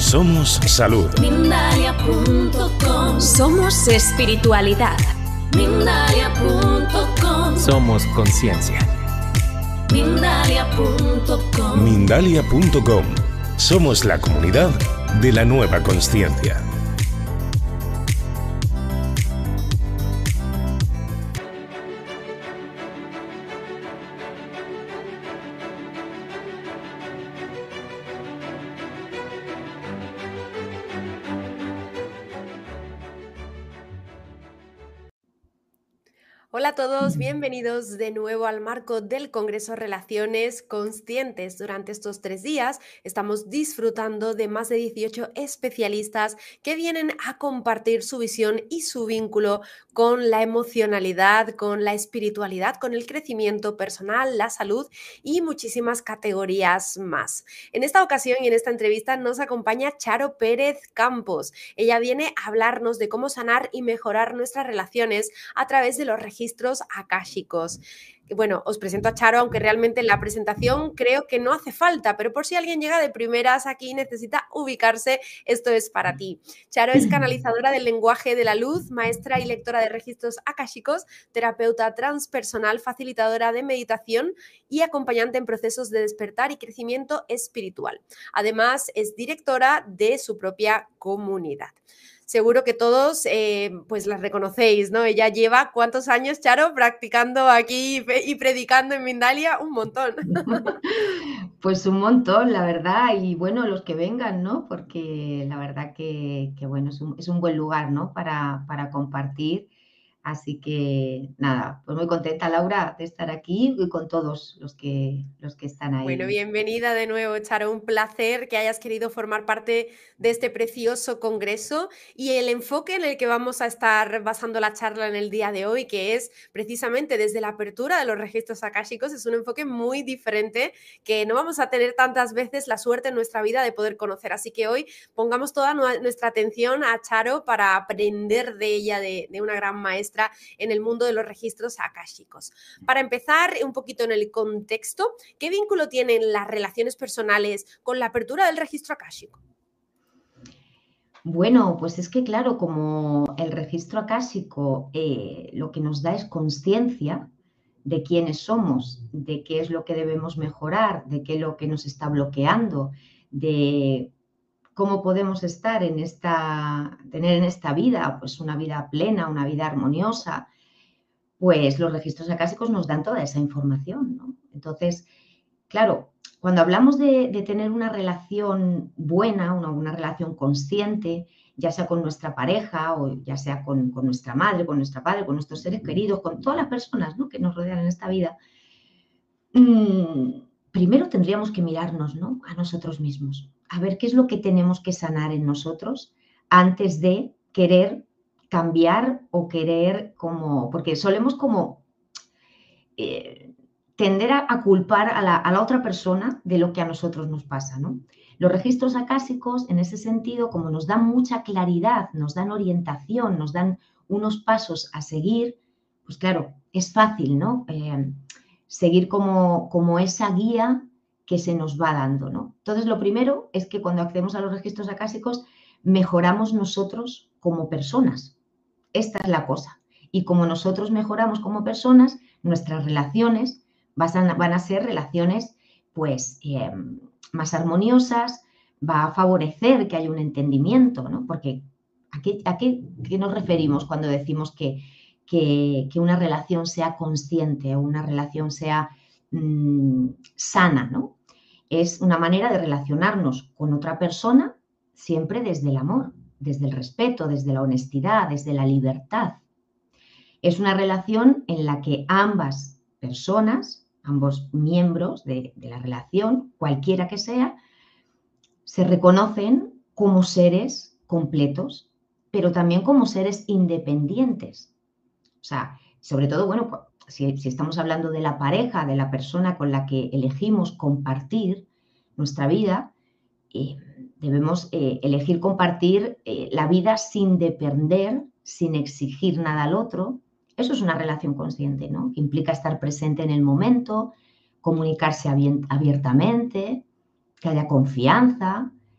Somos salud. Mindalia.com. Somos espiritualidad. Mindalia.com. Somos conciencia. Mindalia.com. Mindalia.com. Somos la comunidad de la nueva consciencia. Hola a todos, bienvenidos de nuevo al marco del Congreso Relaciones Conscientes. Durante estos 3 días estamos disfrutando de más de 18 especialistas que vienen a compartir su visión y su vínculo con la emocionalidad, con la espiritualidad, con el crecimiento personal, la salud y muchísimas categorías más. En esta ocasión y en esta entrevista nos acompaña Charo Pérez Campos. Ella viene a hablarnos de cómo sanar y mejorar nuestras relaciones a través de los registros akáshicos. Bueno, os presento a Charo, aunque realmente en la presentación creo que no hace falta, pero por si alguien llega de primeras aquí y necesita ubicarse, esto es para ti. Charo es canalizadora del lenguaje de la luz, maestra y lectora de registros akáshicos, terapeuta transpersonal, facilitadora de meditación y acompañante en procesos de despertar y crecimiento espiritual. Además, es directora de su propia comunidad. Seguro que todos pues las reconocéis, ¿no? Ella lleva, ¿cuántos años, Charo, practicando aquí y predicando en Mindalia? Un montón. Pues un montón, la verdad, y bueno, los que vengan, ¿no? Porque la verdad que bueno, es un buen lugar, ¿no? Para compartir. Así que nada, pues muy contenta, Laura, de estar aquí y con todos los que están ahí. Bueno, bienvenida de nuevo, Charo. Un placer que hayas querido formar parte de este precioso congreso y el enfoque en el que vamos a estar basando la charla en el día de hoy, que es precisamente desde la apertura de los registros akáshicos, es un enfoque muy diferente que no vamos a tener tantas veces la suerte en nuestra vida de poder conocer. Así que hoy pongamos toda nuestra atención a Charo para aprender de ella, de una gran maestra en el mundo de los registros akáshicos. Para empezar un poquito en el contexto, ¿qué vínculo tienen las relaciones personales con la apertura del registro akáshico? Bueno, pues es que claro, como el registro akáshico lo que nos da es conciencia de quiénes somos, de qué es lo que debemos mejorar, de qué es lo que nos está bloqueando, de cómo podemos estar tener en esta vida, pues una vida plena, una vida armoniosa, pues los registros akáshicos nos dan toda esa información, ¿no? Entonces, claro, cuando hablamos de tener una relación buena, una relación consciente, ya sea con nuestra pareja o ya sea con nuestra madre, con nuestro padre, con nuestros seres queridos, con todas las personas, ¿no? que nos rodean en esta vida, primero tendríamos que mirarnos, ¿no? a nosotros mismos, a ver qué es lo que tenemos que sanar en nosotros antes de querer cambiar o querer porque solemos tender a culpar a la otra persona de lo que a nosotros nos pasa, ¿no? Los registros akáshicos, en ese sentido, como nos dan mucha claridad, nos dan orientación, nos dan unos pasos a seguir, pues claro, es fácil, ¿no? Seguir como esa guía que se nos va dando, ¿no? Entonces, lo primero es que cuando accedemos a los registros akáshicos, mejoramos nosotros como personas. Esta es la cosa. Y como nosotros mejoramos como personas, nuestras relaciones van a ser relaciones pues más armoniosas, va a favorecer que haya un entendimiento, ¿no? Porque ¿a qué nos referimos cuando decimos que una relación sea consciente o una relación sea sana, ¿no? Es una manera de relacionarnos con otra persona siempre desde el amor, desde el respeto, desde la honestidad, desde la libertad. Es una relación en la que ambas personas, ambos miembros de la relación, cualquiera que sea, se reconocen como seres completos, pero también como seres independientes. O sea, sobre todo, bueno, si estamos hablando de la pareja, de la persona con la que elegimos compartir nuestra vida, debemos elegir compartir la vida sin depender, sin exigir nada al otro. Eso es una relación consciente, ¿no? Que implica estar presente en el momento, comunicarse abiertamente, que haya confianza,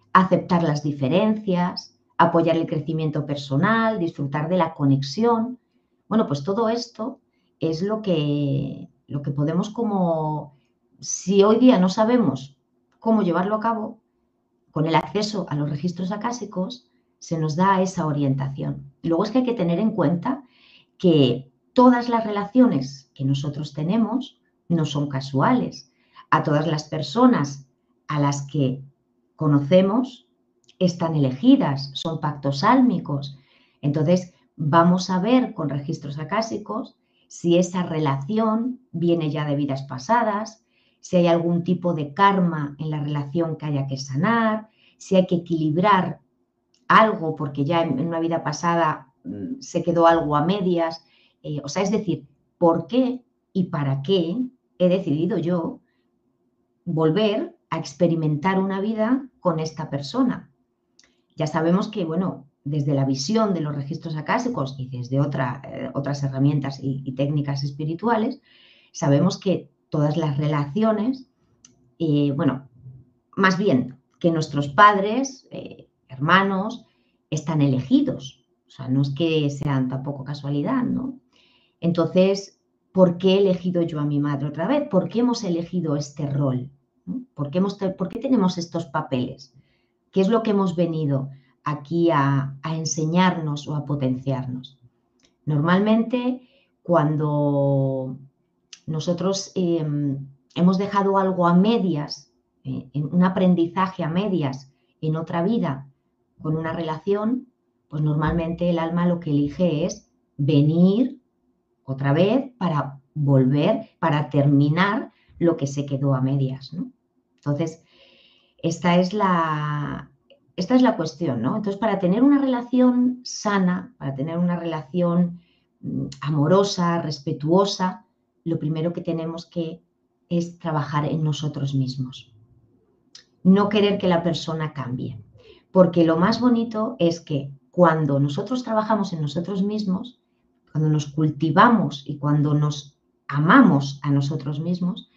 aceptar las diferencias, apoyar el crecimiento personal, disfrutar de la conexión. Bueno, pues todo esto es lo que podemos como, si hoy día no sabemos cómo llevarlo a cabo, con el acceso a los registros acásicos se nos da esa orientación. Luego es que hay que tener en cuenta que todas las relaciones que nosotros tenemos no son casuales. A todas las personas a las que conocemos están elegidas, son pactos álmicos. Entonces, vamos a ver con registros acásicos si esa relación viene ya de vidas pasadas, si hay algún tipo de karma en la relación que haya que sanar, si hay que equilibrar algo porque ya en una vida pasada se quedó algo a medias. O sea, es decir, ¿por qué y para qué he decidido yo volver a experimentar una vida con esta persona? Ya sabemos que, bueno, desde la visión de los registros acásicos y desde otras herramientas y técnicas espirituales, sabemos que todas las relaciones, bueno, más bien que nuestros padres, hermanos, están elegidos. O sea, no es que sean tampoco casualidad, ¿no? Entonces, ¿por qué he elegido yo a mi madre otra vez? ¿Por qué hemos elegido este rol? ¿No? ¿Por qué tenemos estos papeles? ¿Qué es lo que hemos venido aquí a enseñarnos o a potenciarnos? Normalmente, cuando nosotros hemos dejado algo a medias, un aprendizaje a medias en otra vida con una relación, pues normalmente el alma lo que elige es venir otra vez para volver, para terminar lo que se quedó a medias, ¿no? Entonces, esta es la cuestión, ¿no? Entonces, para tener una relación sana, para tener una relación amorosa, respetuosa, lo primero que tenemos que es trabajar en nosotros mismos. No querer que la persona cambie. Porque lo más bonito es que cuando nosotros trabajamos en nosotros mismos, cuando nos cultivamos y cuando nos amamos a nosotros mismos,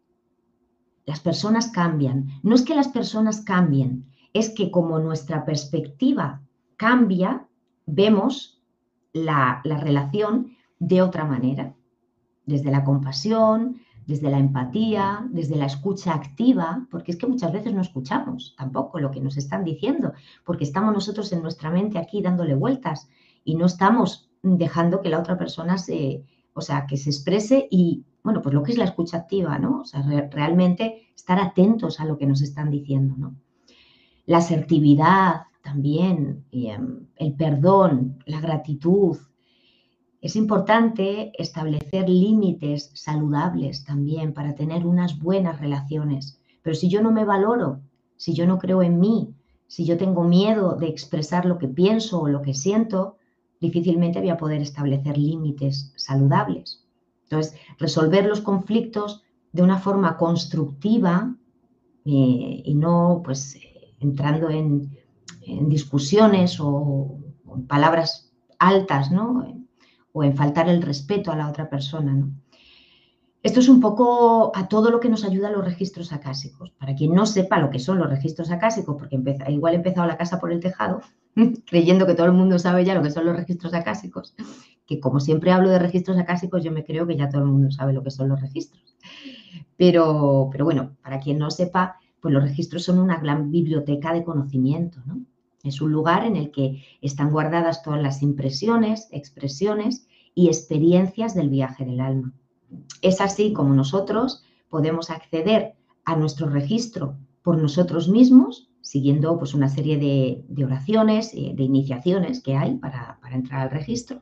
las personas cambian. No es que las personas cambien, es que como nuestra perspectiva cambia, vemos la relación de otra manera, desde la compasión, desde la empatía, desde la escucha activa, porque es que muchas veces no escuchamos tampoco lo que nos están diciendo, porque estamos nosotros en nuestra mente aquí dándole vueltas y no estamos dejando que la otra persona que se exprese y, bueno, pues lo que es la escucha activa, ¿no? O sea, realmente estar atentos a lo que nos están diciendo, ¿no? La asertividad también, el perdón, la gratitud. Es importante establecer límites saludables también para tener unas buenas relaciones. Pero si yo no me valoro, si yo no creo en mí, si yo tengo miedo de expresar lo que pienso o lo que siento, difícilmente voy a poder establecer límites saludables. Entonces, resolver los conflictos de una forma constructiva y no pues entrando en discusiones o en palabras altas, ¿no? O en faltar el respeto a la otra persona, ¿no? Esto es un poco a todo lo que nos ayuda a los registros acásicos. Para quien no sepa lo que son los registros acásicos, porque igual he empezado la casa por el tejado, creyendo que todo el mundo sabe ya lo que son los registros acásicos, que como siempre hablo de registros acásicos, yo me creo que ya todo el mundo sabe lo que son los registros. Pero bueno, para quien no sepa, pues los registros son una gran biblioteca de conocimiento, ¿no? Es un lugar en el que están guardadas todas las impresiones, expresiones y experiencias del viaje del alma. Es así como nosotros podemos acceder a nuestro registro por nosotros mismos, siguiendo pues, una serie de oraciones, de iniciaciones que hay para entrar al registro.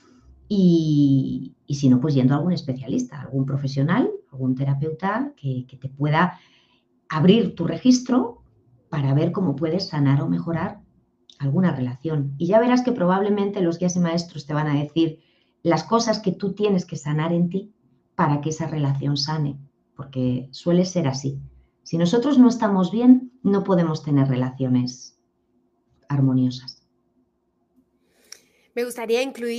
Y si no, pues yendo a algún especialista, algún profesional, algún terapeuta que te pueda abrir tu registro para ver cómo puedes sanar o mejorar alguna relación. Y ya verás que probablemente los guías y maestros te van a decir las cosas que tú tienes que sanar en ti para que esa relación sane, porque suele ser así. Si nosotros no estamos bien, no podemos tener relaciones armoniosas. Me gustaría incluir,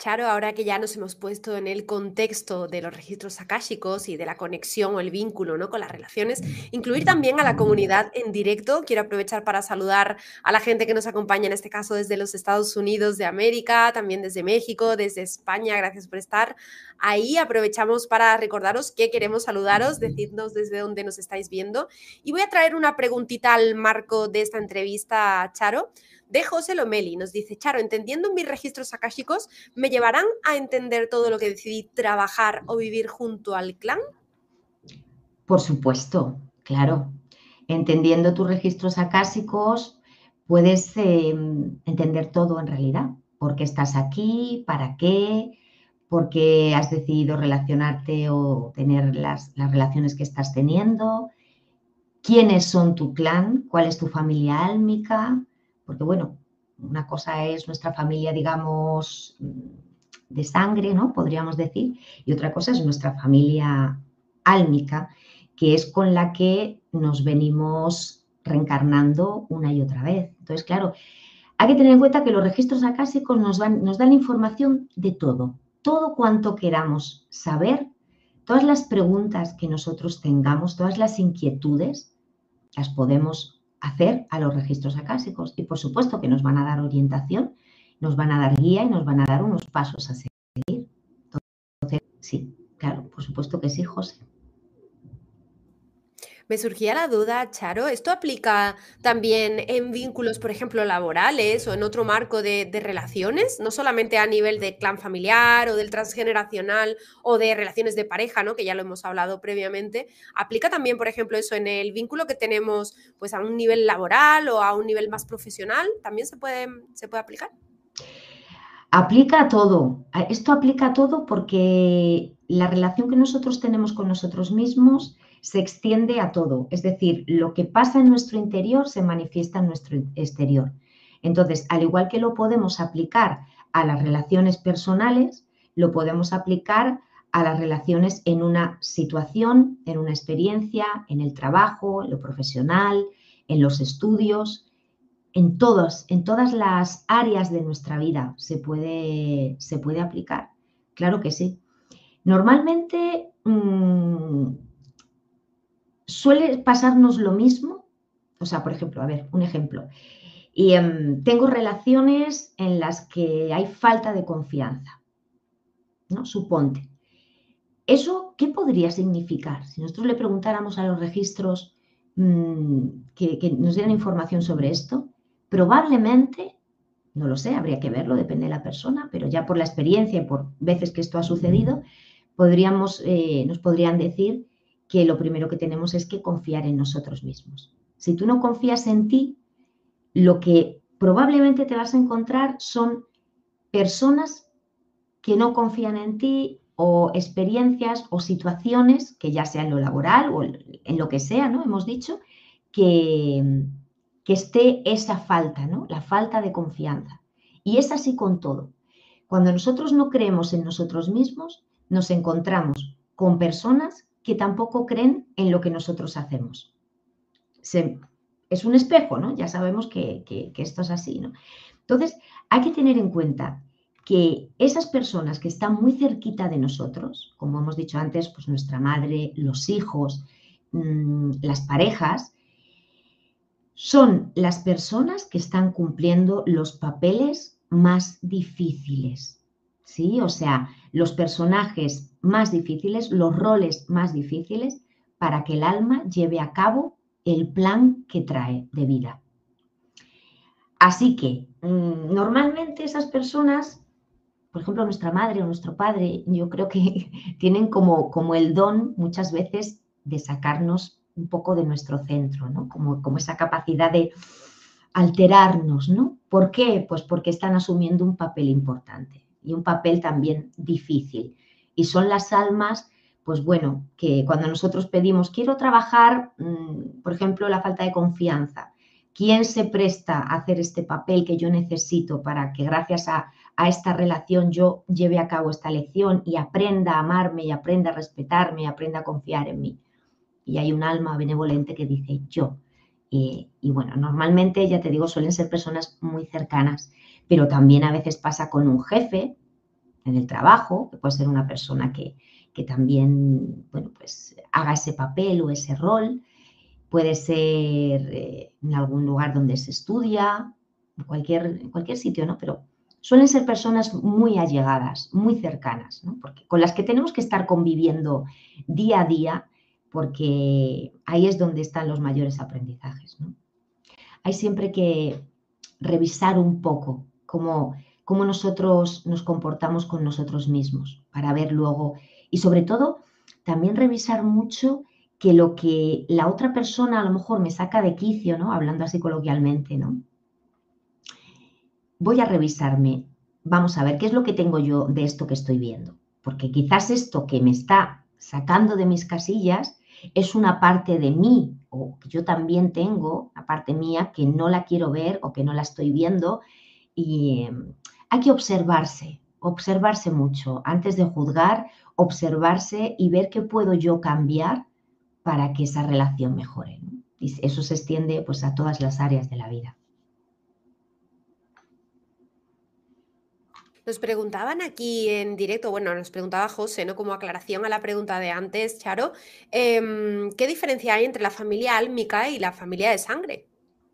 Charo, ahora que ya nos hemos puesto en el contexto de los registros akáshicos y de la conexión o el vínculo, ¿no?, con las relaciones, incluir también a la comunidad en directo. Quiero aprovechar para saludar a la gente que nos acompaña, en este caso desde los Estados Unidos de América, también desde México, desde España. Gracias por estar ahí. Aprovechamos para recordaros que queremos saludaros, decidnos desde dónde nos estáis viendo. Y voy a traer una preguntita al marco de esta entrevista, Charo, de José Lomeli. Nos dice: Charo, entendiendo mis registros akáshicos, ¿me llevarán a entender todo lo que decidí trabajar o vivir junto al clan? Por supuesto, claro. Entendiendo tus registros acásicos, puedes entender todo en realidad. ¿Por qué estás aquí? ¿Para qué? ¿Por qué has decidido relacionarte o tener las relaciones que estás teniendo? ¿Quiénes son tu clan? ¿Cuál es tu familia álmica? Porque, bueno, una cosa es nuestra familia, digamos, de sangre, ¿no?, podríamos decir, y otra cosa es nuestra familia álmica, que es con la que nos venimos reencarnando una y otra vez. Entonces, claro, hay que tener en cuenta que los registros acásicos nos dan información de todo, todo cuanto queramos saber, todas las preguntas que nosotros tengamos, todas las inquietudes, las podemos hacer a los registros acásicos y por supuesto que nos van a dar orientación, nos van a dar guía y nos van a dar unos pasos a seguir. Entonces, sí, claro, por supuesto que sí, José. Me surgía la duda, Charo, ¿esto aplica también en vínculos, por ejemplo, laborales o en otro marco de relaciones? No solamente a nivel de clan familiar o del transgeneracional o de relaciones de pareja, ¿no?, que ya lo hemos hablado previamente. ¿Aplica también, por ejemplo, eso en el vínculo que tenemos, pues, a un nivel laboral o a un nivel más profesional? ¿También se puede aplicar? Aplica a todo. Esto aplica a todo porque la relación que nosotros tenemos con nosotros mismos se extiende a todo. Es decir, lo que pasa en nuestro interior se manifiesta en nuestro exterior. Entonces, al igual que lo podemos aplicar a las relaciones personales, lo podemos aplicar a las relaciones en una situación, en una experiencia, en el trabajo, en lo profesional, en los estudios. En todas las áreas de nuestra vida se puede aplicar. Claro que sí. Normalmente suele pasarnos lo mismo. O sea, por ejemplo, a ver, un ejemplo. Tengo relaciones en las que hay falta de confianza, ¿no? Suponte. ¿Eso qué podría significar? Si nosotros le preguntáramos a los registros que nos dieran información sobre esto, probablemente, no lo sé, habría que verlo, depende de la persona, pero ya por la experiencia y por veces que esto ha sucedido, nos podrían decir que lo primero que tenemos es que confiar en nosotros mismos. Si tú no confías en ti, lo que probablemente te vas a encontrar son personas que no confían en ti o experiencias o situaciones, que ya sea en lo laboral o en lo que sea, ¿no? Hemos dicho, que esté esa falta, ¿no?, la falta de confianza. Y es así con todo. Cuando nosotros no creemos en nosotros mismos, nos encontramos con personas que tampoco creen en lo que nosotros hacemos. Es un espejo, ¿no? Ya sabemos que esto es así, ¿no? Entonces, hay que tener en cuenta que esas personas que están muy cerquita de nosotros, como hemos dicho antes, pues nuestra madre, los hijos, las parejas, son las personas que están cumpliendo los papeles más difíciles, ¿sí? O sea, los personajes más difíciles, los roles más difíciles para que el alma lleve a cabo el plan que trae de vida. Así que, normalmente esas personas, por ejemplo, nuestra madre o nuestro padre, yo creo que tienen como el don muchas veces de sacarnos un poco de nuestro centro, ¿no? Como esa capacidad de alterarnos, ¿no? ¿Por qué? Pues porque están asumiendo un papel importante y un papel también difícil. Y son las almas, pues bueno, que cuando nosotros pedimos, quiero trabajar, por ejemplo, la falta de confianza. ¿Quién se presta a hacer este papel que yo necesito para que gracias a esta relación yo lleve a cabo esta lección y aprenda a amarme y aprenda a respetarme y aprenda a confiar en mí? Y hay un alma benevolente que dice yo. Y bueno, normalmente, ya te digo, suelen ser personas muy cercanas, pero también a veces pasa con un jefe, en el trabajo, que puede ser una persona que también, bueno, pues haga ese papel o ese rol. Puede ser en algún lugar donde se estudia, en cualquier sitio, ¿no? Pero suelen ser personas muy allegadas, muy cercanas, ¿no? Porque, con las que tenemos que estar conviviendo día a día, porque ahí es donde están los mayores aprendizajes, ¿no? Hay siempre que revisar un poco cómo nosotros nos comportamos con nosotros mismos para ver luego, y sobre todo también revisar mucho que lo que la otra persona a lo mejor me saca de quicio, ¿no? Hablando así coloquialmente, ¿no? Voy a revisarme, vamos a ver qué es lo que tengo yo de esto que estoy viendo, porque quizás esto que me está sacando de mis casillas es una parte de mí, o que yo también tengo, una parte mía que no la quiero ver o que no la estoy viendo, y hay que observarse mucho antes de juzgar, observarse y ver qué puedo yo cambiar para que esa relación mejore, ¿no? Y eso se extiende pues a todas las áreas de la vida. Nos preguntaban aquí en directo, bueno, nos preguntaba José, ¿no? Como aclaración a la pregunta de antes, Charo, ¿qué diferencia hay entre la familia álmica y la familia de sangre?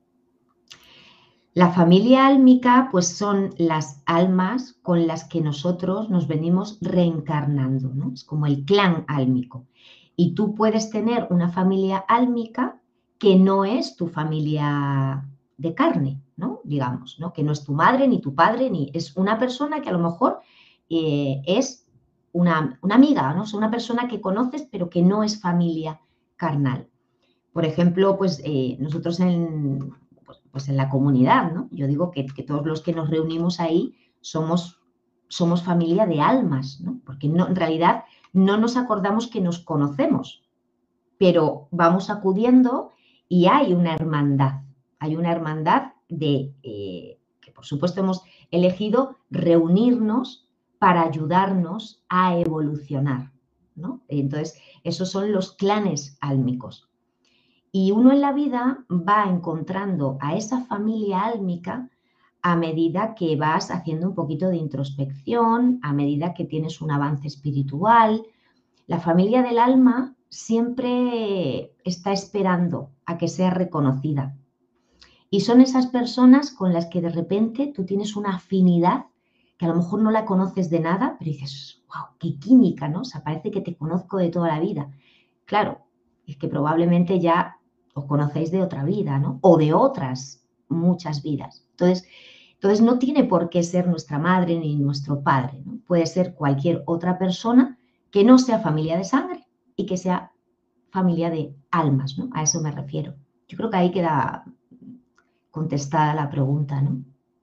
La familia álmica, pues son las almas con las que nosotros nos venimos reencarnando, ¿no? Es como el clan álmico. Y tú puedes tener una familia álmica que no es tu familia de carne, ¿no? Digamos, ¿no? Que no es tu madre, ni tu padre, ni es una persona que a lo mejor es una amiga, ¿no? Es una persona que conoces, pero que no es familia carnal. Por ejemplo, pues nosotros pues en la comunidad, ¿no? Yo digo que todos los que nos reunimos ahí somos familia de almas, ¿no? Porque no, en realidad no nos acordamos que nos conocemos, pero vamos acudiendo y hay una hermandad de que por supuesto hemos elegido reunirnos para ayudarnos a evolucionar, ¿no? Entonces, esos son los clanes álmicos. Y uno en la vida va encontrando a esa familia álmica a medida que vas haciendo un poquito de introspección, a medida que tienes un avance espiritual. La familia del alma siempre está esperando a que sea reconocida. Y son esas personas con las que de repente tú tienes una afinidad que a lo mejor no la conoces de nada, pero dices, wow, qué química, ¿no? O sea, parece que te conozco de toda la vida. Claro, es que probablemente ya os conocéis de otra vida, ¿no? O de otras muchas vidas. Entonces no tiene por qué ser nuestra madre ni nuestro padre, ¿no? Puede ser cualquier otra persona que no sea familia de sangre y que sea familia de almas, ¿no? A eso me refiero. Yo creo que ahí queda contestada la pregunta, ¿no?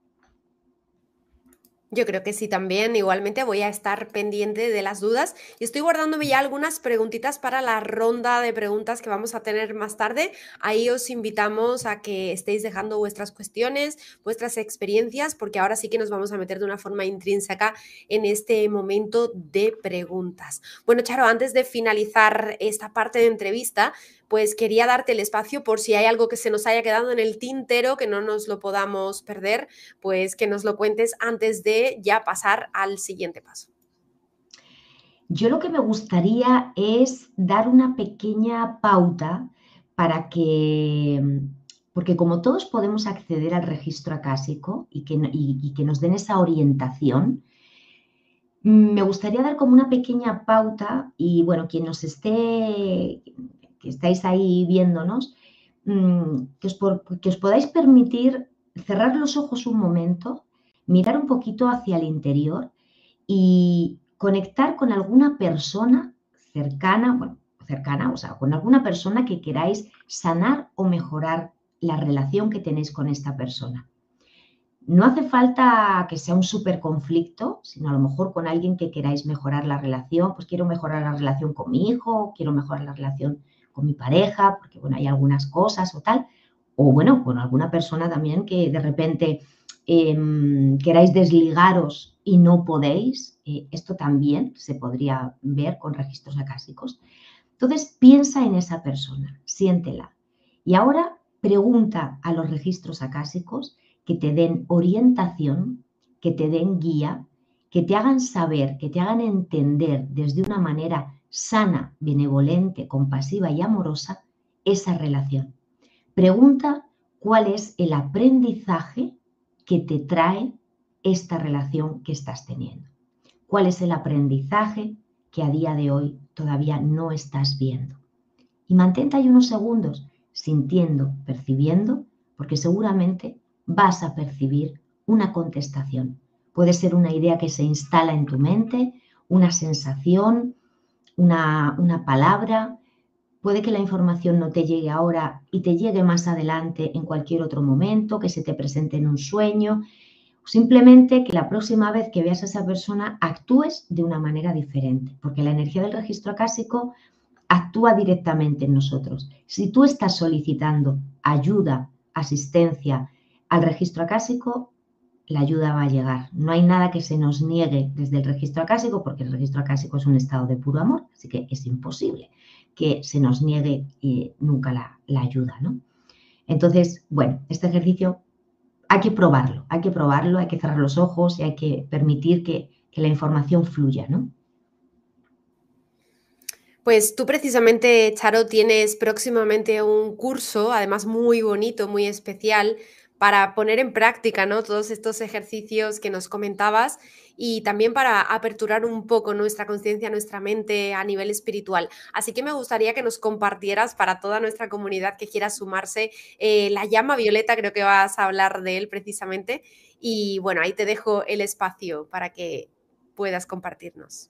Yo creo que sí también. Igualmente voy a estar pendiente de las dudas y estoy guardándome ya algunas preguntitas para la ronda de preguntas que vamos a tener más tarde. Ahí os invitamos a que estéis dejando vuestras cuestiones, vuestras experiencias, porque ahora sí que nos vamos a meter de una forma intrínseca en este momento de preguntas. Bueno, Charo, antes de finalizar esta parte de entrevista, pues quería darte el espacio por si hay algo que se nos haya quedado en el tintero, que no nos lo podamos perder, pues que nos lo cuentes antes de ya pasar al siguiente paso. Yo lo que me gustaría es dar una pequeña pauta para que, porque como todos podemos acceder al registro acásico y que nos den esa orientación, me gustaría dar como una pequeña pauta y bueno, quien nos esté, que estáis ahí viéndonos, que os podáis permitir cerrar los ojos un momento, mirar un poquito hacia el interior y conectar con alguna persona cercana, o sea, con alguna persona que queráis sanar o mejorar la relación que tenéis con esta persona. No hace falta que sea un súper conflicto, sino a lo mejor con alguien que queráis mejorar la relación, pues quiero mejorar la relación con mi hijo, quiero mejorar la relación con mi pareja, porque bueno, hay algunas cosas o tal, o bueno, con alguna persona también que de repente queráis desligaros y no podéis, esto también se podría ver con registros acásicos. Entonces piensa en esa persona, siéntela y ahora pregunta a los registros acásicos que te den orientación, que te den guía, que te hagan saber, que te hagan entender desde una manera sana, benevolente, compasiva y amorosa esa relación. Pregunta cuál es el aprendizaje que te trae esta relación que estás teniendo. ¿Cuál es el aprendizaje que a día de hoy todavía no estás viendo? Y mantente ahí unos segundos sintiendo, percibiendo, porque seguramente vas a percibir una contestación. Puede ser una idea que se instala en tu mente, una sensación, una palabra. Puede que la información no te llegue ahora y te llegue más adelante en cualquier otro momento, que se te presente en un sueño. Simplemente que la próxima vez que veas a esa persona actúes de una manera diferente, porque la energía del registro acásico actúa directamente en nosotros. Si tú estás solicitando ayuda, asistencia al registro acásico, la ayuda va a llegar. No hay nada que se nos niegue desde el registro acásico, porque el registro acásico es un estado de puro amor, así que es imposible que se nos niegue nunca la ayuda, ¿no? Entonces, bueno, este ejercicio hay que probarlo, hay que cerrar los ojos y hay que permitir que la información fluya, ¿no? Pues tú precisamente, Charo, tienes próximamente un curso, además muy bonito, muy especial, para poner en práctica, ¿no? Todos estos ejercicios que nos comentabas y también para aperturar un poco nuestra conciencia, nuestra mente a nivel espiritual. Así que me gustaría que nos compartieras para toda nuestra comunidad que quiera sumarse la llama violeta, creo que vas a hablar de él precisamente. Y bueno, ahí te dejo el espacio para que puedas compartirnos.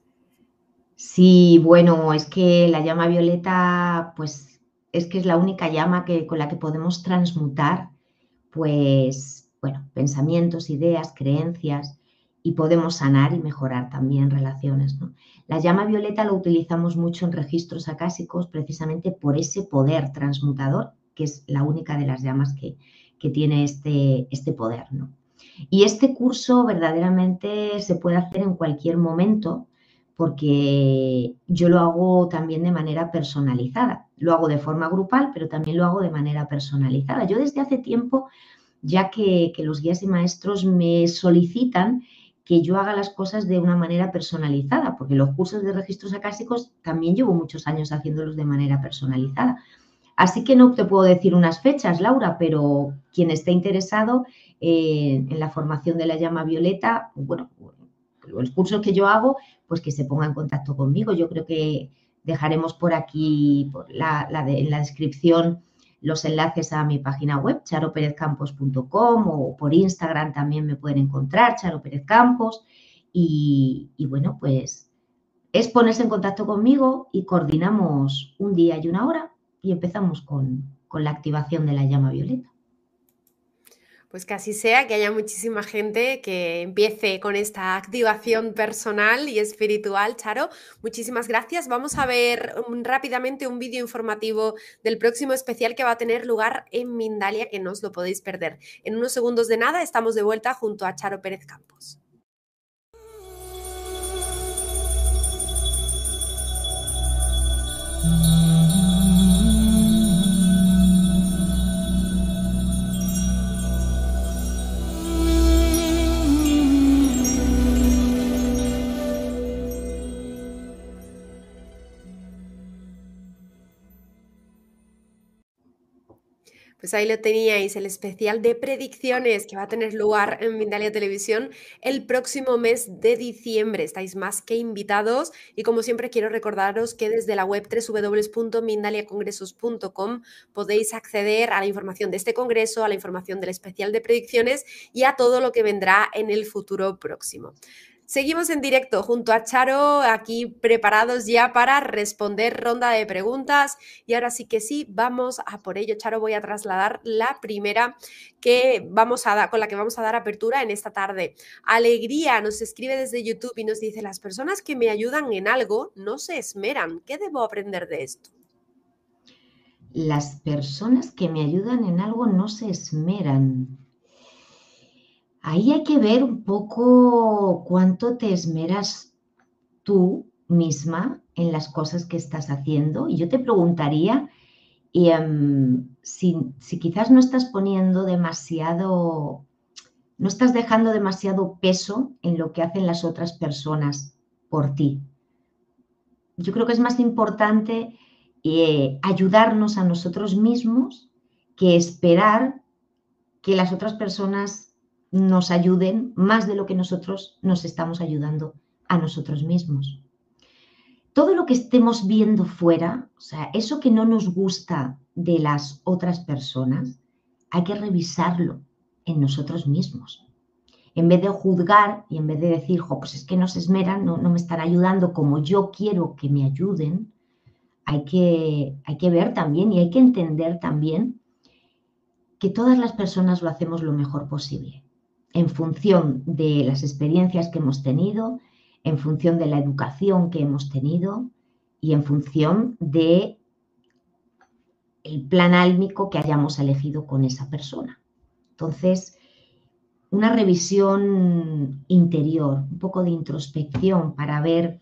Sí, bueno, es que la llama violeta, pues es que es la única llama con la que podemos transmutar, pues, bueno, pensamientos, ideas, creencias y podemos sanar y mejorar también relaciones, ¿no? La llama violeta lo utilizamos mucho en registros acásicos precisamente por ese poder transmutador, que es la única de las llamas que tiene este poder, ¿no? Y este curso verdaderamente se puede hacer en cualquier momento porque yo lo hago también de manera personalizada. Lo hago de forma grupal, pero también lo hago de manera personalizada. Yo desde hace tiempo, ya que los guías y maestros me solicitan que yo haga las cosas de una manera personalizada, porque los cursos de registros acásicos también llevo muchos años haciéndolos de manera personalizada. Así que no te puedo decir unas fechas, Laura, pero quien esté interesado en la formación de la llama violeta, bueno, los cursos que yo hago, pues que se ponga en contacto conmigo. Yo creo que dejaremos por aquí en la descripción los enlaces a mi página web, charoperezcampos.com, o por Instagram también me pueden encontrar, Charo Pérez Campos. Y bueno, pues es ponerse en contacto conmigo y coordinamos un día y una hora y empezamos con la activación de la llama violeta. Pues que así sea, que haya muchísima gente que empiece con esta activación personal y espiritual, Charo. Muchísimas gracias. Vamos a ver rápidamente un vídeo informativo del próximo especial que va a tener lugar en Mindalia, que no os lo podéis perder. En unos segundos de nada estamos de vuelta junto a Charo Pérez Campos. Pues ahí lo teníais, el especial de predicciones que va a tener lugar en Mindalia Televisión el próximo mes de diciembre. Estáis más que invitados y como siempre quiero recordaros que desde la web www.mindaliacongresos.com podéis acceder a la información de este congreso, a la información del especial de predicciones y a todo lo que vendrá en el futuro próximo. Seguimos en directo junto a Charo, aquí preparados ya para responder ronda de preguntas. Y ahora sí que sí, vamos a por ello. Charo, voy a trasladar la primera con la que vamos a dar apertura en esta tarde. Alegría nos escribe desde YouTube y nos dice: las personas que me ayudan en algo no se esmeran. ¿Qué debo aprender de esto? Las personas que me ayudan en algo no se esmeran. Ahí hay que ver un poco cuánto te esmeras tú misma en las cosas que estás haciendo. Y yo te preguntaría si quizás no estás poniendo demasiado no estás dejando demasiado peso en lo que hacen las otras personas por ti. Yo creo que es más importante ayudarnos a nosotros mismos que esperar que las otras personas nos ayuden más de lo que nosotros nos estamos ayudando a nosotros mismos. Todo lo que estemos viendo fuera, o sea, eso que no nos gusta de las otras personas, hay que revisarlo en nosotros mismos. En vez de juzgar y en vez de decir, jo, pues es que no se esmeran, no me están ayudando como yo quiero que me ayuden, hay que ver también y hay que entender también que todas las personas lo hacemos lo mejor posible, en función de las experiencias que hemos tenido, en función de la educación que hemos tenido y en función de el plan álmico que hayamos elegido con esa persona. Entonces, una revisión interior, un poco de introspección para ver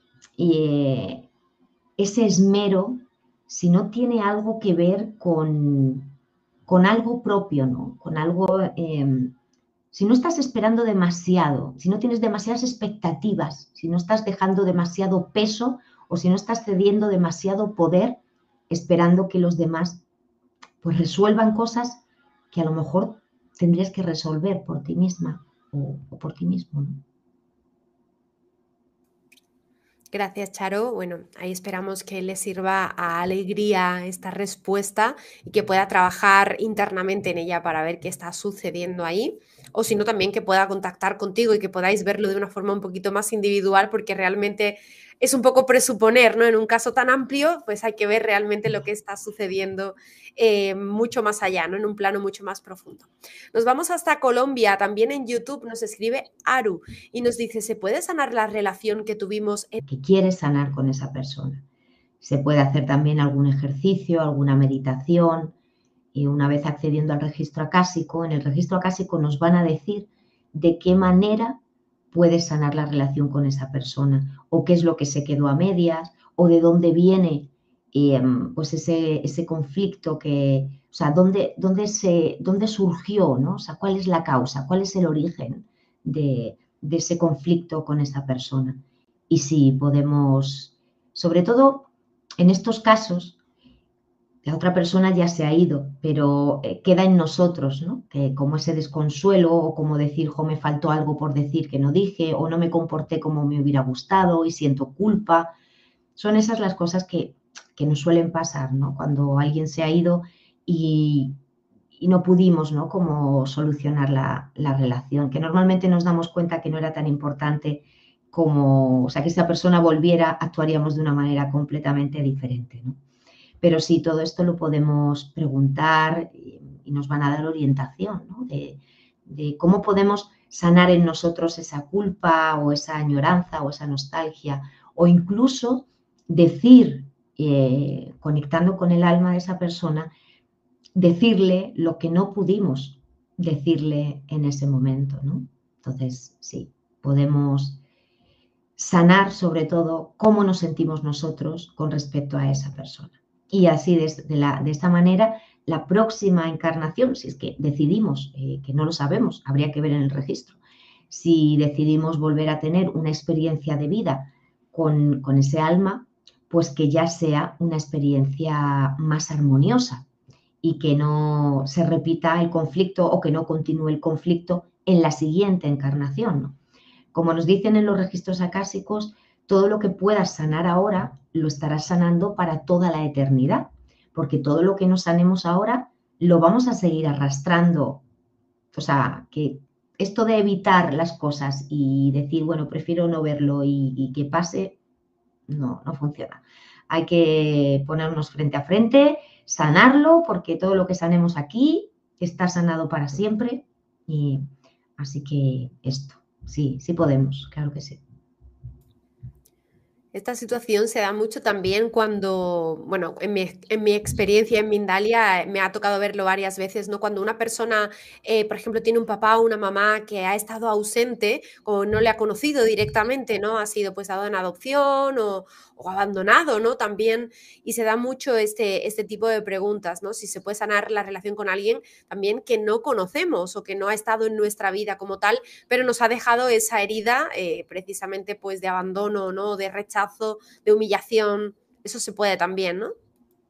ese esmero, si no tiene algo que ver con algo propio, ¿no? Con algo, si no estás esperando demasiado, si no tienes demasiadas expectativas, si no estás dejando demasiado peso o si no estás cediendo demasiado poder esperando que los demás pues resuelvan cosas que a lo mejor tendrías que resolver por ti misma o por ti mismo, ¿no? Gracias, Charo. Bueno, ahí esperamos que le sirva a Alegría esta respuesta y que pueda trabajar internamente en ella para ver qué está sucediendo ahí. O si no, también que pueda contactar contigo y que podáis verlo de una forma un poquito más individual, porque realmente es un poco presuponer, ¿no? En un caso tan amplio, pues hay que ver realmente lo que está sucediendo mucho más allá, ¿no? En un plano mucho más profundo. Nos vamos hasta Colombia. También en YouTube nos escribe Aru y nos dice, ¿se puede sanar la relación que tuvimos que quieres sanar con esa persona? Se puede hacer también algún ejercicio, alguna meditación, y una vez accediendo al registro acásico, en el registro acásico nos van a decir de qué manera puedes sanar la relación con esa persona, o qué es lo que se quedó a medias, o de dónde viene pues ese conflicto que, o sea, dónde surgió, ¿no? O sea, cuál es la causa, cuál es el origen de ese conflicto con esa persona. Y si podemos, sobre todo en estos casos, la otra persona ya se ha ido, pero queda en nosotros, ¿no? Que como ese desconsuelo o como decir, jo, me faltó algo por decir que no dije o no me comporté como me hubiera gustado y siento culpa. Son esas las cosas que nos suelen pasar, ¿no? Cuando alguien se ha ido y no pudimos, ¿no? Como solucionar la relación, que normalmente nos damos cuenta que no era tan importante como, o sea, que si esa persona volviera, actuaríamos de una manera completamente diferente, ¿no? Pero sí, todo esto lo podemos preguntar y nos van a dar orientación, ¿no? De cómo podemos sanar en nosotros esa culpa o esa añoranza o esa nostalgia, o incluso decir, conectando con el alma de esa persona, decirle lo que no pudimos decirle en ese momento, ¿no? Entonces, sí, podemos sanar sobre todo cómo nos sentimos nosotros con respecto a esa persona. Y así, de esta manera, la próxima encarnación, si es que decidimos, que no lo sabemos, habría que ver en el registro, si decidimos volver a tener una experiencia de vida con ese alma, pues que ya sea una experiencia más armoniosa y que no se repita el conflicto o que no continúe el conflicto en la siguiente encarnación, ¿no? Como nos dicen en los registros acásicos, todo lo que puedas sanar ahora lo estarás sanando para toda la eternidad, porque todo lo que nos sanemos ahora lo vamos a seguir arrastrando. O sea, que esto de evitar las cosas y decir, bueno, prefiero no verlo y que pase, no funciona. Hay que ponernos frente a frente, sanarlo, porque todo lo que sanemos aquí está sanado para siempre. Y así que esto. Sí, sí podemos, claro que sí. Esta situación se da mucho también cuando, bueno, en mi experiencia en Mindalia me ha tocado verlo varias veces, ¿no? Cuando una persona, por ejemplo, tiene un papá o una mamá que ha estado ausente o no le ha conocido directamente, ¿no? Ha sido pues dado en adopción o abandonado, ¿no? También, y se da mucho este tipo de preguntas, ¿no? Si se puede sanar la relación con alguien también que no conocemos o que no ha estado en nuestra vida como tal, pero nos ha dejado esa herida precisamente pues de abandono, ¿no? De rechazo, de humillación. Eso se puede también, ¿no?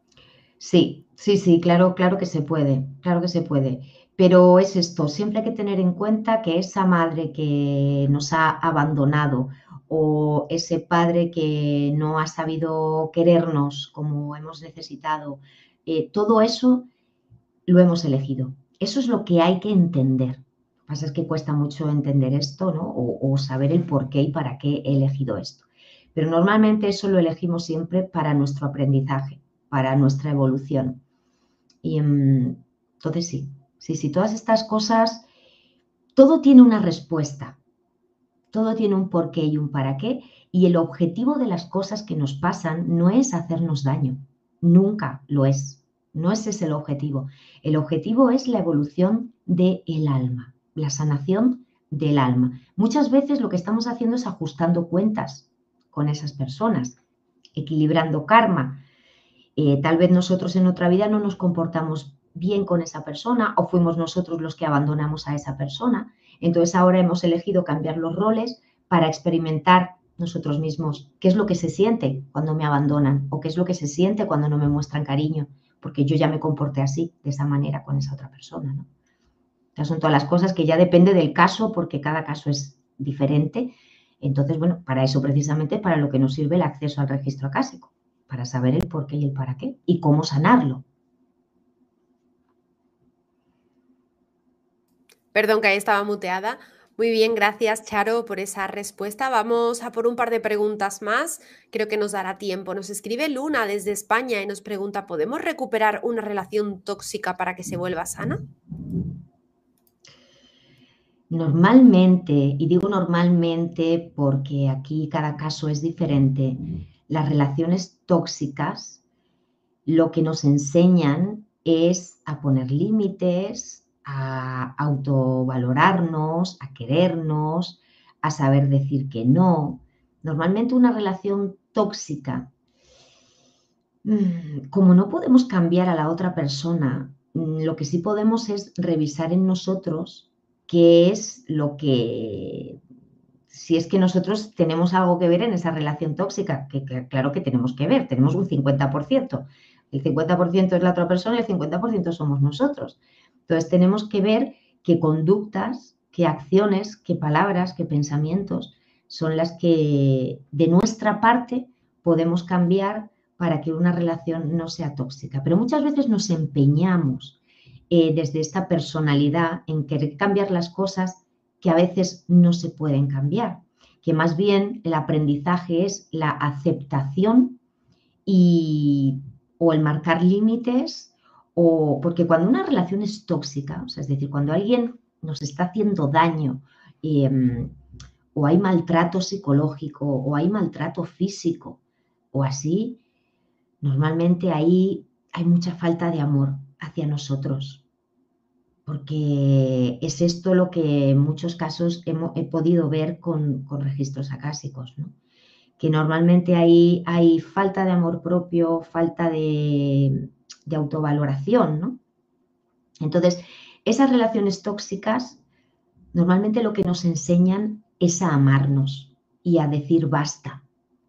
Sí, sí, sí, claro, claro que se puede. Pero es esto, siempre hay que tener en cuenta que esa madre que nos ha abandonado o ese padre que no ha sabido querernos como hemos necesitado, todo eso lo hemos elegido. Eso es lo que hay que entender. Lo que pasa es que cuesta mucho entender esto, ¿no? O saber el por qué y para qué he elegido esto. Pero normalmente eso lo elegimos siempre para nuestro aprendizaje, para nuestra evolución. Y entonces sí, sí, sí, todas estas cosas, todo tiene una respuesta, todo tiene un porqué y un para qué, y el objetivo de las cosas que nos pasan no es hacernos daño, nunca lo es, no ese es el objetivo. El objetivo es la evolución del alma, la sanación del alma. Muchas veces lo que estamos haciendo es ajustando cuentas con esas personas, equilibrando karma. Tal vez nosotros en otra vida no nos comportamos bien con esa persona o fuimos nosotros los que abandonamos a esa persona. Entonces ahora hemos elegido cambiar los roles para experimentar nosotros mismos qué es lo que se siente cuando me abandonan o qué es lo que se siente cuando no me muestran cariño, porque yo ya me comporté así, de esa manera con esa otra persona, ¿no? Estas son todas las cosas que ya depende del caso, porque cada caso es diferente. Entonces, bueno, para eso precisamente para lo que nos sirve el acceso al registro acásico, para saber el por qué y el para qué y cómo sanarlo. Perdón que ahí estaba muteada. Muy bien, gracias Charo por esa respuesta. Vamos a por un par de preguntas más. Creo que nos dará tiempo. Nos escribe Luna desde España y nos pregunta, ¿podemos recuperar una relación tóxica para que se vuelva sana? Normalmente, y digo normalmente porque aquí cada caso es diferente, las relaciones tóxicas lo que nos enseñan es a poner límites, a autovalorarnos, a querernos, a saber decir que no. Normalmente una relación tóxica, como no podemos cambiar a la otra persona, lo que sí podemos es revisar en nosotros qué es lo que, si es que nosotros tenemos algo que ver en esa relación tóxica, que claro que tenemos que ver, tenemos un 50%. El 50% es la otra persona y el 50% somos nosotros. Entonces tenemos que ver qué conductas, qué acciones, qué palabras, qué pensamientos son las que de nuestra parte podemos cambiar para que una relación no sea tóxica. Pero muchas veces nos empeñamos desde esta personalidad en querer cambiar las cosas que a veces no se pueden cambiar, que más bien el aprendizaje es la aceptación y, o el marcar límites, o porque cuando una relación es tóxica, o sea, es decir, cuando alguien nos está haciendo daño, o hay maltrato psicológico, o hay maltrato físico, o así, normalmente ahí hay mucha falta de amor hacia nosotros, porque es esto lo que en muchos casos he podido ver con registros acásicos, ¿no? Que normalmente ahí hay falta de amor propio, falta de autovaloración, ¿no? Entonces, esas relaciones tóxicas normalmente lo que nos enseñan es a amarnos y a decir basta.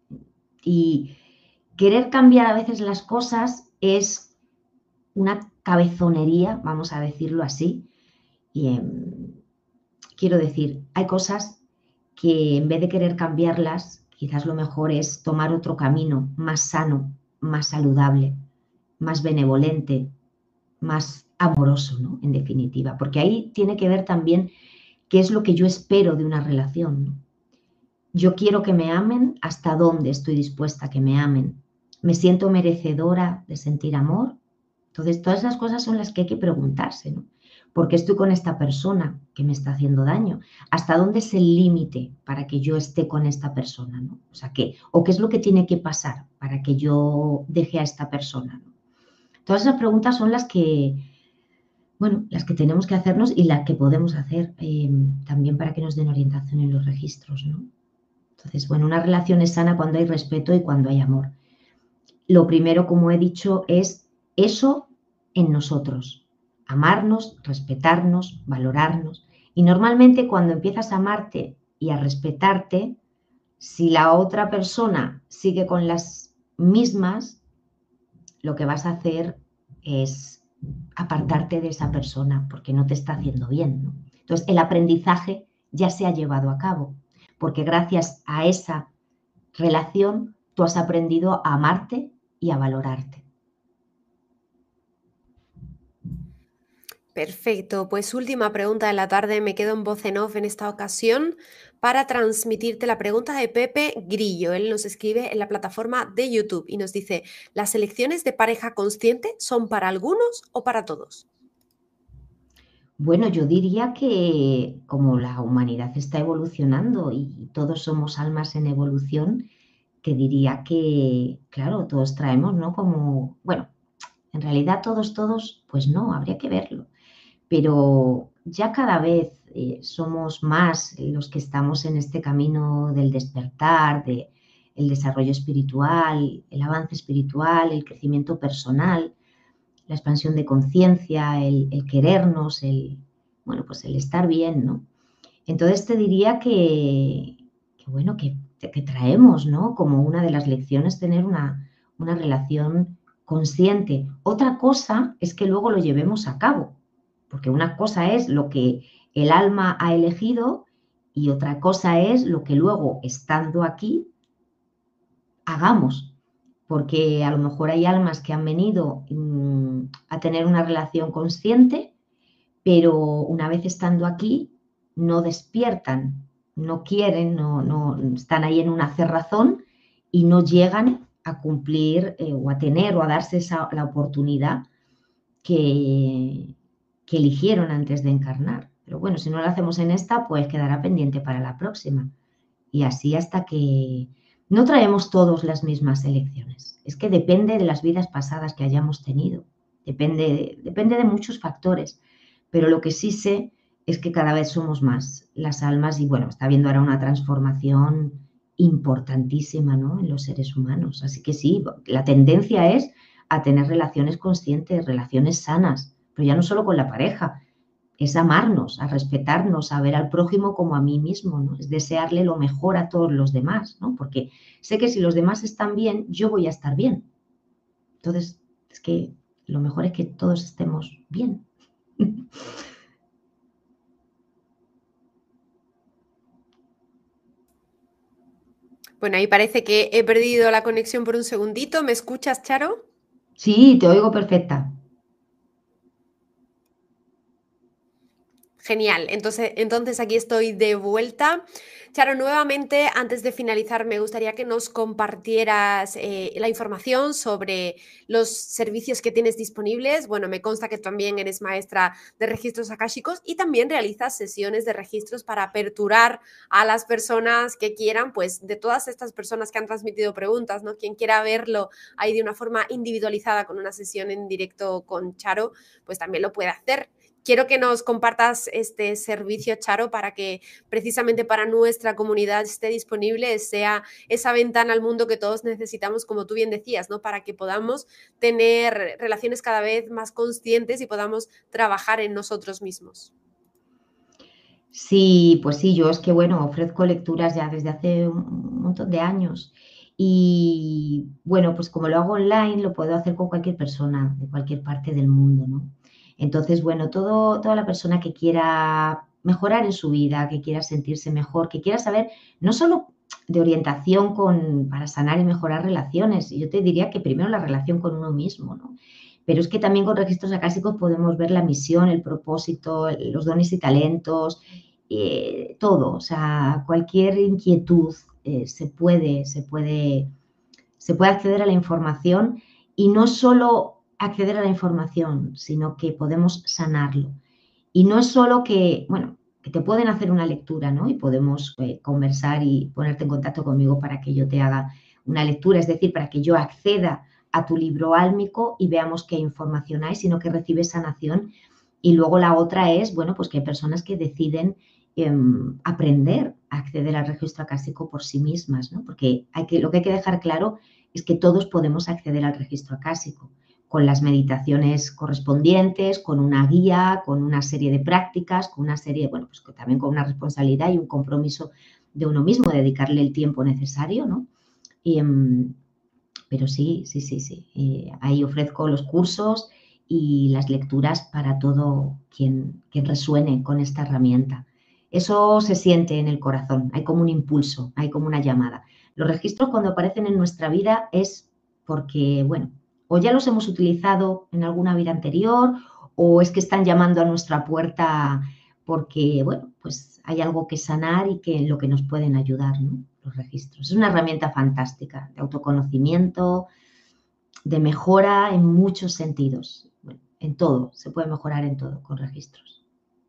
Y querer cambiar a veces las cosas es una cabezonería, vamos a decirlo así. Y quiero decir, hay cosas que en vez de querer cambiarlas, quizás lo mejor es tomar otro camino más sano, más saludable, más benevolente, más amoroso, ¿no? En definitiva, porque ahí tiene que ver también qué es lo que yo espero de una relación, ¿no? Yo quiero que me amen, ¿hasta dónde estoy dispuesta a que me amen? ¿Me siento merecedora de sentir amor? Entonces, todas esas cosas son las que hay que preguntarse, ¿no? ¿Por qué estoy con esta persona que me está haciendo daño? ¿Hasta dónde es el límite para que yo esté con esta persona, ¿no? O sea, ¿o qué es lo que tiene que pasar para que yo deje a esta persona, ¿no? Todas esas preguntas son las que, bueno, las que tenemos que hacernos y las que podemos hacer también para que nos den orientación en los registros, ¿no? Entonces, bueno, una relación es sana cuando hay respeto y cuando hay amor. Lo primero, como he dicho, es eso en nosotros. Amarnos, respetarnos, valorarnos. Y normalmente cuando empiezas a amarte y a respetarte, si la otra persona sigue con las mismas, lo que vas a hacer es apartarte de esa persona porque no te está haciendo bien, ¿no? Entonces, el aprendizaje ya se ha llevado a cabo, porque gracias a esa relación tú has aprendido a amarte y a valorarte. Perfecto, pues última pregunta de la tarde, me quedo en voz en off en esta ocasión para transmitirte la pregunta de Pepe Grillo. Él nos escribe en la plataforma de YouTube y nos dice, ¿las elecciones de pareja consciente son para algunos o para todos? Bueno, yo diría que como la humanidad está evolucionando y todos somos almas en evolución, te diría que, claro, todos traemos, ¿no? Como, bueno, en realidad todos, pues no, habría que verlo. Pero ya cada vez somos más los que estamos en este camino del despertar, el desarrollo espiritual, el avance espiritual, el crecimiento personal, la expansión de conciencia, el querernos, bueno, pues el estar bien, ¿no? Entonces te diría bueno, que traemos, ¿no? Como una de las lecciones tener una relación consciente. Otra cosa es que luego lo llevemos a cabo, porque una cosa es lo que el alma ha elegido y otra cosa es lo que luego, estando aquí, hagamos. Porque a lo mejor hay almas que han venido a tener una relación consciente, pero una vez estando aquí no despiertan, no quieren, no están ahí en una cerrazón y no llegan a cumplir o a tener o a darse la oportunidad que eligieron antes de encarnar. Pero bueno, si no lo hacemos en esta, pues quedará pendiente para la próxima. Y así hasta que no traemos todos las mismas elecciones. Es que depende de las vidas pasadas que hayamos tenido. Depende de muchos factores. Pero lo que sí sé es que cada vez somos más las almas y bueno, está habiendo ahora una transformación importantísima, ¿no? En los seres humanos. Así que sí, la tendencia es a tener relaciones conscientes, relaciones sanas, pero ya no solo con la pareja, es amarnos, a respetarnos, a ver al prójimo como a mí mismo, ¿no? Es desearle lo mejor a todos los demás, ¿no? Porque sé que si los demás están bien, yo voy a estar bien. Entonces, es que lo mejor es que todos estemos bien. Bueno, ahí parece que he perdido la conexión por un segundito. ¿Me escuchas, Charo? Sí, te oigo perfecta. Genial, entonces aquí estoy de vuelta. Charo, nuevamente, antes de finalizar, me gustaría que nos compartieras la información sobre los servicios que tienes disponibles. Bueno, me consta que también eres maestra de registros akáshicos y también realizas sesiones de registros para aperturar a las personas que quieran, pues de todas estas personas que han transmitido preguntas, ¿no? Quien quiera verlo ahí de una forma individualizada con una sesión en directo con Charo, pues también lo puede hacer. Quiero que nos compartas este servicio, Charo, para que precisamente para nuestra comunidad esté disponible, sea esa ventana al mundo que todos necesitamos, como tú bien decías, ¿no? Para que podamos tener relaciones cada vez más conscientes y podamos trabajar en nosotros mismos. Sí, pues sí, yo es que, bueno, ofrezco lecturas ya desde hace un montón de años y, bueno, pues como lo hago online, lo puedo hacer con cualquier persona de cualquier parte del mundo, ¿no? Entonces, bueno, toda la persona que quiera mejorar en su vida, que quiera sentirse mejor, que quiera saber no solo de orientación para sanar y mejorar relaciones, yo te diría que primero la relación con uno mismo, ¿no? Pero es que también con registros acásicos podemos ver la misión, el propósito, los dones y talentos, todo, o sea, cualquier inquietud se puede acceder a la información y no solo acceder a la información, sino que podemos sanarlo. Y no es solo que, bueno, que te pueden hacer una lectura, ¿no? Y podemos conversar y ponerte en contacto conmigo para que yo te haga una lectura, es decir, para que yo acceda a tu libro álmico y veamos qué información hay, sino que recibes sanación. Y luego la otra es, bueno, pues que hay personas que deciden aprender a acceder al registro acásico por sí mismas, ¿no? Porque lo que hay que dejar claro es que todos podemos acceder al registro acásico con las meditaciones correspondientes, con una guía, con una serie de prácticas, con una serie, bueno, pues también con una responsabilidad y un compromiso de uno mismo, de dedicarle el tiempo necesario, ¿no? Y, pero sí, sí, sí, sí. Ahí ofrezco los cursos y las lecturas para todo quien resuene con esta herramienta. Eso se siente en el corazón, hay como un impulso, hay como una llamada. Los registros cuando aparecen en nuestra vida es porque, bueno, o ya los hemos utilizado en alguna vida anterior o es que están llamando a nuestra puerta porque, bueno, pues hay algo que sanar y que lo que nos pueden ayudar, ¿no? Los registros. Es una herramienta fantástica de autoconocimiento, de mejora en muchos sentidos. Bueno, en todo, se puede mejorar en todo con registros.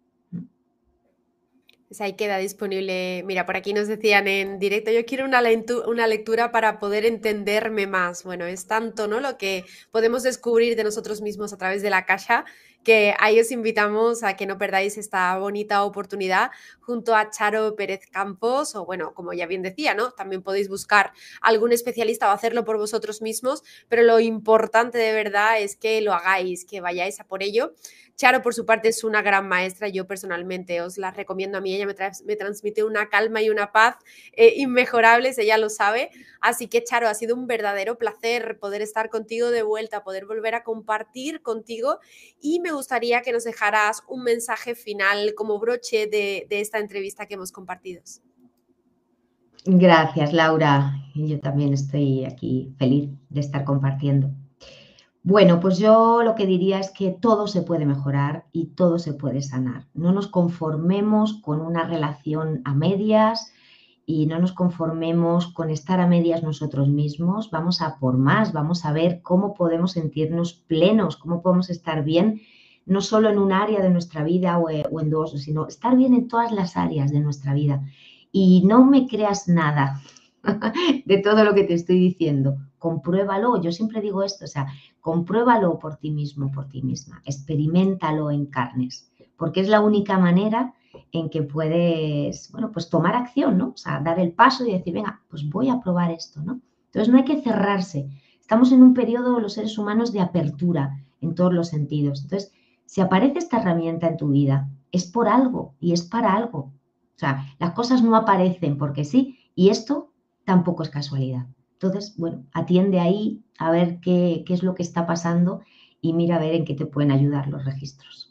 Pues ahí queda disponible. Mira, por aquí nos decían en directo, yo quiero una lectura para poder entenderme más. Bueno, es tanto, ¿no? Lo que podemos descubrir de nosotros mismos a través de la caja, que ahí os invitamos a que no perdáis esta bonita oportunidad junto a Charo Pérez Campos, o bueno, como ya bien decía, ¿no? También podéis buscar algún especialista o hacerlo por vosotros mismos, pero lo importante de verdad es que lo hagáis, que vayáis a por ello. Charo, por su parte, es una gran maestra. Yo personalmente os la recomiendo a mí. Ella me transmite una calma y una paz inmejorables, ella lo sabe. Así que, Charo, ha sido un verdadero placer poder estar contigo de vuelta, poder volver a compartir contigo. Y me gustaría que nos dejaras un mensaje final como broche de esta entrevista que hemos compartido. Gracias, Laura. Y yo también estoy aquí feliz de estar compartiendo. Bueno, pues yo lo que diría es que todo se puede mejorar y todo se puede sanar. No nos conformemos con una relación a medias y no nos conformemos con estar a medias nosotros mismos. Vamos a por más, vamos a ver cómo podemos sentirnos plenos, cómo podemos estar bien, no solo en un área de nuestra vida o en dos, sino estar bien en todas las áreas de nuestra vida. Y no me creas nada de todo lo que te estoy diciendo. Compruébalo. Yo siempre digo esto, o sea, compruébalo por ti mismo, por ti misma. Experiméntalo en carnes, porque es la única manera en que puedes, bueno, pues tomar acción, ¿no? O sea, dar el paso y decir, venga, pues voy a probar esto, ¿no? Entonces no hay que cerrarse. Estamos en un periodo, los seres humanos, de apertura en todos los sentidos. Entonces, si aparece esta herramienta en tu vida, es por algo y es para algo. O sea, las cosas no aparecen porque sí, y esto tampoco es casualidad. Entonces, bueno, atiende ahí a ver qué es lo que está pasando y mira a ver en qué te pueden ayudar los registros.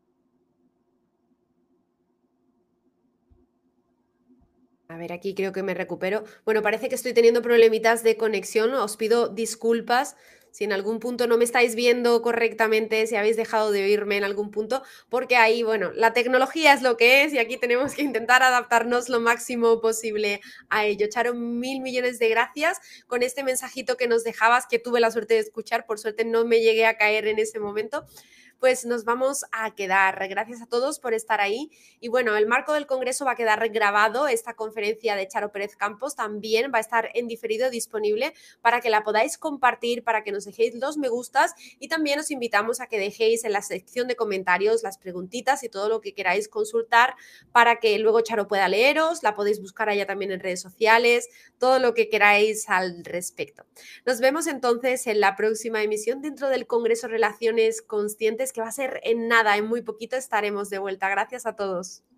A ver, aquí creo que me recupero. Bueno, parece que estoy teniendo problemitas de conexión. Os pido disculpas si en algún punto no me estáis viendo correctamente, si habéis dejado de oírme en algún punto, porque ahí, bueno, la tecnología es lo que es y aquí tenemos que intentar adaptarnos lo máximo posible a ello. Charo, mil millones de gracias con este mensajito que nos dejabas, que tuve la suerte de escuchar. Por suerte no me llegué a caer en ese momento. Pues nos vamos a quedar. Gracias a todos por estar ahí. Y bueno, el marco del Congreso va a quedar grabado. Esta conferencia de Charo Pérez Campos también va a estar en diferido disponible para que la podáis compartir, para que nos dejéis los me gustas y también os invitamos a que dejéis en la sección de comentarios las preguntitas y todo lo que queráis consultar para que luego Charo pueda leeros. La podéis buscar allá también en redes sociales, todo lo que queráis al respecto. Nos vemos entonces en la próxima emisión dentro del Congreso Relaciones Conscientes, que va a ser en nada, en muy poquito estaremos de vuelta. Gracias a todos.